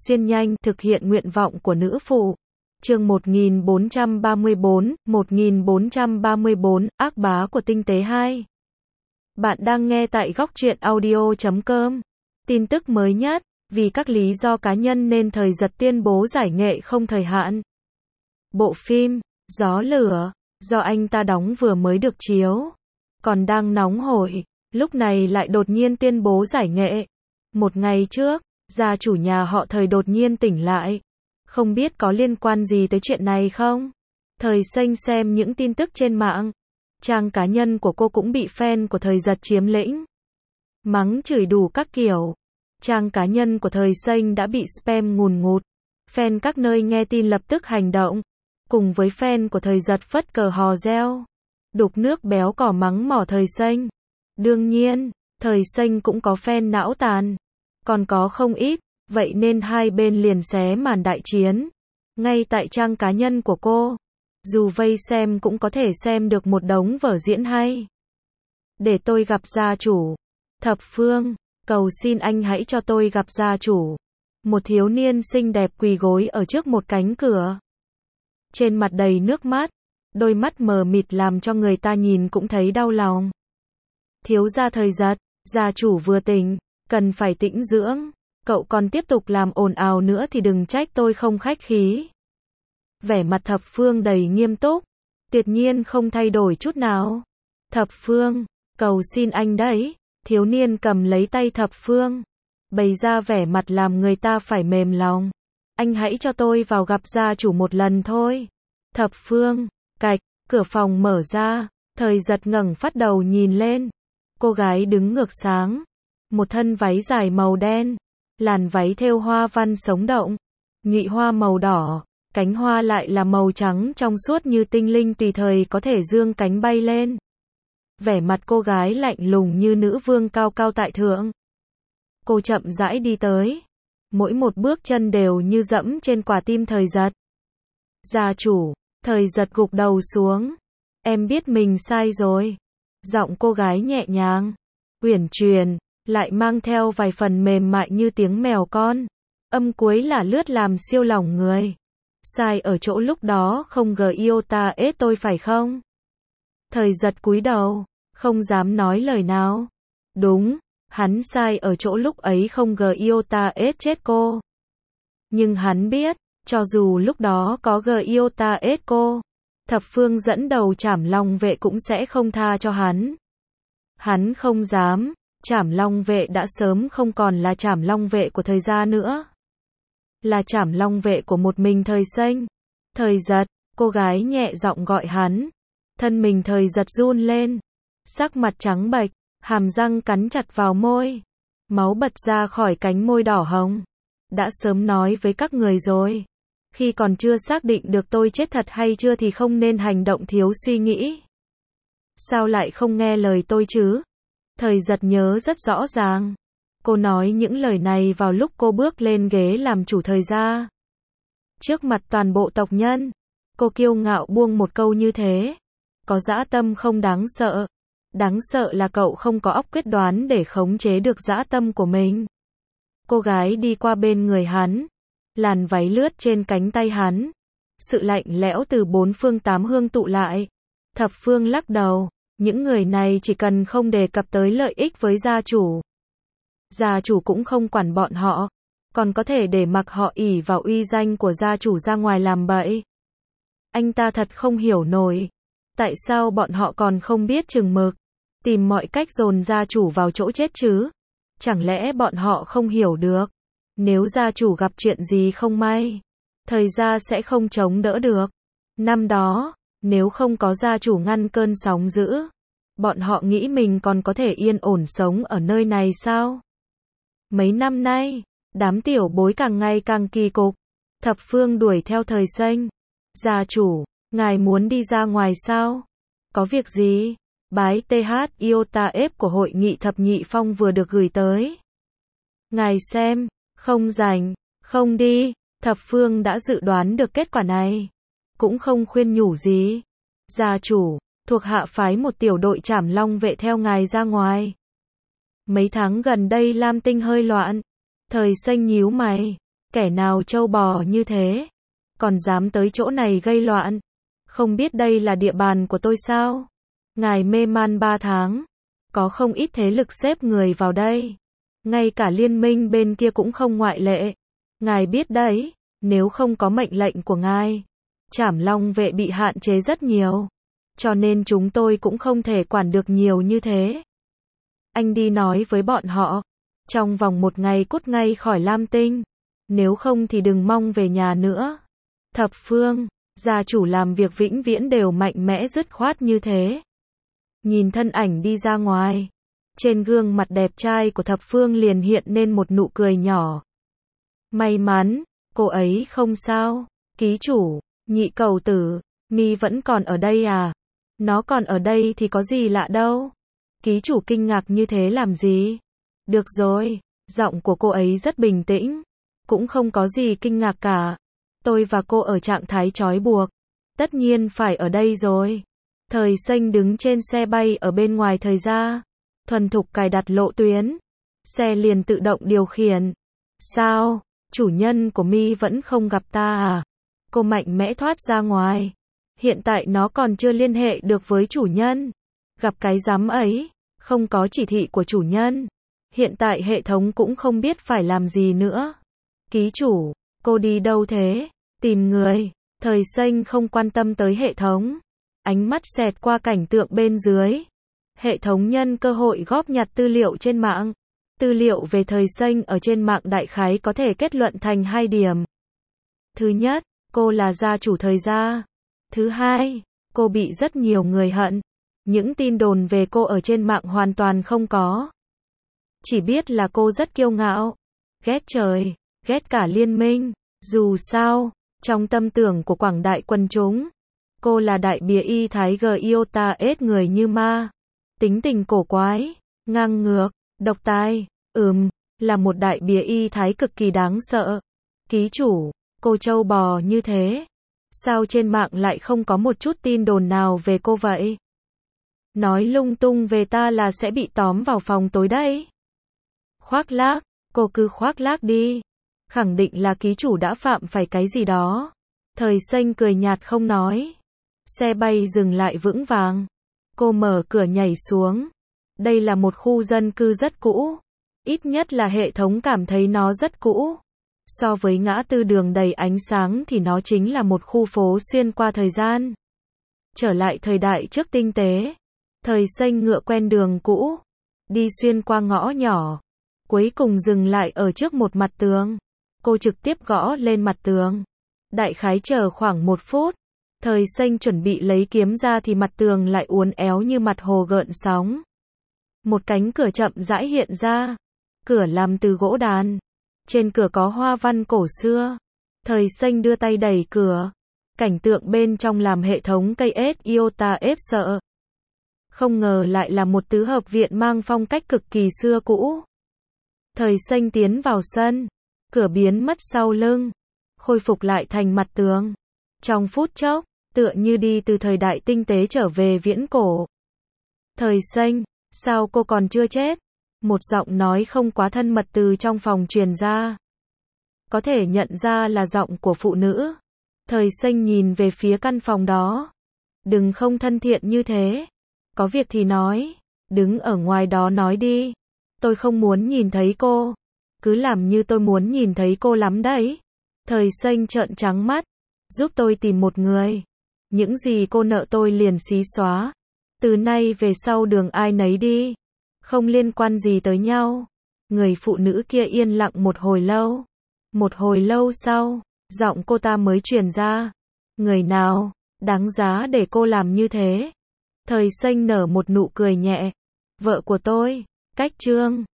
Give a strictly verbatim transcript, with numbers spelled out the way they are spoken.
xuyên nhanh, thực hiện nguyện vọng của nữ phụ. Chương một nghìn bốn trăm ba mươi tư, một nghìn bốn trăm ba mươi tư, ác bá của tinh tế hai. Bạn đang nghe tại góc truyện audio chấm com. Tin tức mới nhất, vì các lý do cá nhân nên Thời Giật tuyên bố giải nghệ không thời hạn. Bộ phim Gió Lửa do anh ta đóng vừa mới được chiếu, còn đang nóng hổi, lúc này lại đột nhiên tuyên bố giải nghệ. Một ngày trước, gia chủ nhà họ Thời đột nhiên tỉnh lại. Không biết có liên quan gì tới chuyện này không? Thời Xanh xem những tin tức trên mạng. Trang cá nhân của cô cũng bị fan của Thời Giật chiếm lĩnh. Mắng chửi đủ các kiểu. Trang cá nhân của Thời Xanh đã bị spam ngùn ngụt. Fan các nơi nghe tin lập tức hành động. Cùng với fan của Thời Giật phất cờ hò reo. Đục nước béo cỏ mắng mỏ Thời Xanh. Đương nhiên, Thời Xanh cũng có fan não tàn. Còn có không ít, vậy nên hai bên liền xé màn đại chiến. Ngay tại trang cá nhân của cô. Dù vây xem cũng có thể xem được một đống vở diễn hay. Để tôi gặp gia chủ. Thập Phương, cầu xin anh hãy cho tôi gặp gia chủ. Một thiếu niên xinh đẹp quỳ gối ở trước một cánh cửa. Trên mặt đầy nước mắt, đôi mắt mờ mịt làm cho người ta nhìn cũng thấy đau lòng. Thiếu gia Thời Giật, gia chủ vừa tỉnh, cần phải tĩnh dưỡng. Cậu còn tiếp tục làm ồn ào nữa thì đừng trách tôi không khách khí. Vẻ mặt Thập Phương đầy nghiêm túc, tuyệt nhiên không thay đổi chút nào. Thập Phương, cầu xin anh đấy. Thiếu niên cầm lấy tay Thập Phương, bày ra vẻ mặt làm người ta phải mềm lòng. Anh hãy cho tôi vào gặp gia chủ một lần thôi. Thập Phương, cạch, cửa phòng mở ra, Thời Giật ngẩng phát đầu nhìn lên. Cô gái đứng ngược sáng, một thân váy dài màu đen, làn váy thêu hoa văn sống động, nhụy hoa màu đỏ, cánh hoa lại là màu trắng trong suốt như tinh linh tùy thời có thể dương cánh bay lên. Vẻ mặt cô gái lạnh lùng như nữ vương cao cao tại thượng. Cô chậm rãi đi tới, mỗi một bước chân đều như dẫm trên quả tim Thời Giật. Gia chủ, Thời Giật gục đầu xuống. Em biết mình sai rồi. Giọng cô gái nhẹ nhàng, uyển chuyển, lại mang theo vài phần mềm mại như tiếng mèo con. Âm cuối là lướt làm siêu lòng người. Sai ở chỗ lúc đó không gờ yêu ta ết tôi phải không? Thời Giật cúi đầu, không dám nói lời nào. Đúng, hắn sai ở chỗ lúc ấy không gờ yêu ta ết chết cô. Nhưng hắn biết, cho dù lúc đó có gờ yêu ta ết cô, Thập Phương dẫn đầu Trảm Long vệ cũng sẽ không tha cho hắn. Hắn không dám. Trảm Long vệ đã sớm không còn là Trảm Long vệ của Thời gia nữa. Là Trảm Long vệ của một mình Thời Xanh. Thời Giật, cô gái nhẹ giọng gọi hắn. Thân mình Thời Giật run lên. Sắc mặt trắng bệch, hàm răng cắn chặt vào môi. Máu bật ra khỏi cánh môi đỏ hồng. Đã sớm nói với các người rồi. Khi còn chưa xác định được tôi chết thật hay chưa thì không nên hành động thiếu suy nghĩ. Sao lại không nghe lời tôi chứ? Thời Giật nhớ rất rõ ràng. Cô nói những lời này vào lúc cô bước lên ghế làm chủ Thời gia. Trước mặt toàn bộ tộc nhân, cô kiêu ngạo buông một câu như thế. Có dã tâm không đáng sợ. Đáng sợ là cậu không có óc quyết đoán để khống chế được dã tâm của mình. Cô gái đi qua bên người hắn. Làn váy lướt trên cánh tay hắn. Sự lạnh lẽo từ bốn phương tám hướng tụ lại. Thập Phương lắc đầu. Những người này chỉ cần không đề cập tới lợi ích với gia chủ. Gia chủ cũng không quản bọn họ. Còn có thể để mặc họ ỷ vào uy danh của gia chủ ra ngoài làm bậy. Anh ta thật không hiểu nổi. Tại sao bọn họ còn không biết chừng mực. Tìm mọi cách dồn gia chủ vào chỗ chết chứ. Chẳng lẽ bọn họ không hiểu được. Nếu gia chủ gặp chuyện gì không may, Thời gia sẽ không chống đỡ được. Năm đó, nếu không có gia chủ ngăn cơn sóng dữ, bọn họ nghĩ mình còn có thể yên ổn sống ở nơi này sao? Mấy năm nay, đám tiểu bối càng ngày càng kỳ cục. Thập Phương đuổi theo Thời Xanh. Gia chủ, ngài muốn đi ra ngoài sao? Có việc gì? Bái tê hát Iota ép của hội nghị thập nhị phong vừa được gửi tới. Ngài xem, không rảnh, không đi. Thập Phương đã dự đoán được kết quả này. Cũng không khuyên nhủ gì. Gia chủ, thuộc hạ phái một tiểu đội Trảm Long vệ theo ngài ra ngoài. Mấy tháng gần đây Lam Tinh hơi loạn. Thời Xanh nhíu mày. Kẻ nào trâu bò như thế, còn dám tới chỗ này gây loạn? Không biết đây là địa bàn của tôi sao? Ngài mê man ba tháng, có không ít thế lực xếp người vào đây. Ngay cả liên minh bên kia cũng không ngoại lệ. Ngài biết đấy, nếu không có mệnh lệnh của ngài, Trảm Long vệ bị hạn chế rất nhiều. Cho nên chúng tôi cũng không thể quản được nhiều như thế. Anh đi nói với bọn họ, trong vòng một ngày cút ngay khỏi Lam Tinh. Nếu không thì đừng mong về nhà nữa. Thập Phương, gia chủ làm việc vĩnh viễn đều mạnh mẽ dứt khoát như thế. Nhìn thân ảnh đi ra ngoài, trên gương mặt đẹp trai của Thập Phương liền hiện lên một nụ cười nhỏ. May mắn, cô ấy không sao. Ký chủ, nhị cầu tử, mi vẫn còn ở đây à? Nó còn ở đây thì có gì lạ đâu. Ký chủ kinh ngạc như thế làm gì? Được rồi, giọng của cô ấy rất bình tĩnh. Cũng không có gì kinh ngạc cả. Tôi và cô ở trạng thái trói buộc. Tất nhiên phải ở đây rồi. Thời Xanh đứng trên xe bay ở bên ngoài thời ra. Thuần thục cài đặt lộ tuyến. Xe liền tự động điều khiển. Sao? Chủ nhân của mi vẫn không gặp ta à? Cô mạnh mẽ thoát ra ngoài. Hiện tại nó còn chưa liên hệ được với chủ nhân. Gặp cái rắm ấy. Không có chỉ thị của chủ nhân. Hiện tại hệ thống cũng không biết phải làm gì nữa. Ký chủ, cô đi đâu thế? Tìm người. Thời Xanh không quan tâm tới hệ thống. Ánh mắt xẹt qua cảnh tượng bên dưới. Hệ thống nhân cơ hội góp nhặt tư liệu trên mạng. Tư liệu về Thời Xanh ở trên mạng đại khái có thể kết luận thành hai điểm. Thứ nhất, cô là gia chủ Thời gia. Thứ hai, cô bị rất nhiều người hận. Những tin đồn về cô ở trên mạng hoàn toàn không có. Chỉ biết là cô rất kiêu ngạo. Ghét trời, ghét cả liên minh. Dù sao, trong tâm tưởng của quảng đại quần chúng, cô là đại bìa y thái g iota ết người như ma. Tính tình cổ quái, ngang ngược, độc tài. Ừm, là một đại bìa y thái cực kỳ đáng sợ. Ký chủ, cô trâu bò như thế. Sao trên mạng lại không có một chút tin đồn nào về cô vậy? Nói lung tung về ta là sẽ bị tóm vào phòng tối đấy. Khoác lác, cô cứ khoác lác đi. Khẳng định là ký chủ đã phạm phải cái gì đó. Thời Xanh cười nhạt không nói. Xe bay dừng lại vững vàng. Cô mở cửa nhảy xuống. Đây là một khu dân cư rất cũ. Ít nhất là hệ thống cảm thấy nó rất cũ. So với ngã tư đường đầy ánh sáng thì nó chính là một khu phố xuyên qua thời gian. Trở lại thời đại trước tinh tế. Thời Xanh ngựa quen đường cũ. Đi xuyên qua ngõ nhỏ. Cuối cùng dừng lại ở trước một mặt tường. Cô trực tiếp gõ lên mặt tường. Đại khái chờ khoảng một phút. Thời Xanh chuẩn bị lấy kiếm ra thì mặt tường lại uốn éo như mặt hồ gợn sóng. Một cánh cửa chậm rãi hiện ra. Cửa làm từ gỗ đàn. Trên cửa có hoa văn cổ xưa. Thời Xanh đưa tay đẩy cửa. Cảnh tượng bên trong làm hệ thống cây ết iota ép sợ. Không ngờ lại là một tứ hợp viện mang phong cách cực kỳ xưa cũ. Thời Xanh tiến vào sân. Cửa biến mất sau lưng. Khôi phục lại thành mặt tường. Trong phút chốc, tựa như đi từ thời đại tinh tế trở về viễn cổ. Thời Xanh, sao cô còn chưa chết? Một giọng nói không quá thân mật từ trong phòng truyền ra. Có thể nhận ra là giọng của phụ nữ. Thời Xanh nhìn về phía căn phòng đó. Đừng không thân thiện như thế. Có việc thì nói. Đứng ở ngoài đó nói đi. Tôi không muốn nhìn thấy cô. Cứ làm như tôi muốn nhìn thấy cô lắm đấy. Thời Xanh trợn trắng mắt. Giúp tôi tìm một người. Những gì cô nợ tôi liền xí xóa. Từ nay về sau đường ai nấy đi. Không liên quan gì tới nhau. Người phụ nữ kia yên lặng một hồi lâu. Một hồi lâu sau, giọng cô ta mới truyền ra. Người nào, đáng giá để cô làm như thế? Thời Xanh nở một nụ cười nhẹ. Vợ của tôi, Cách Trương.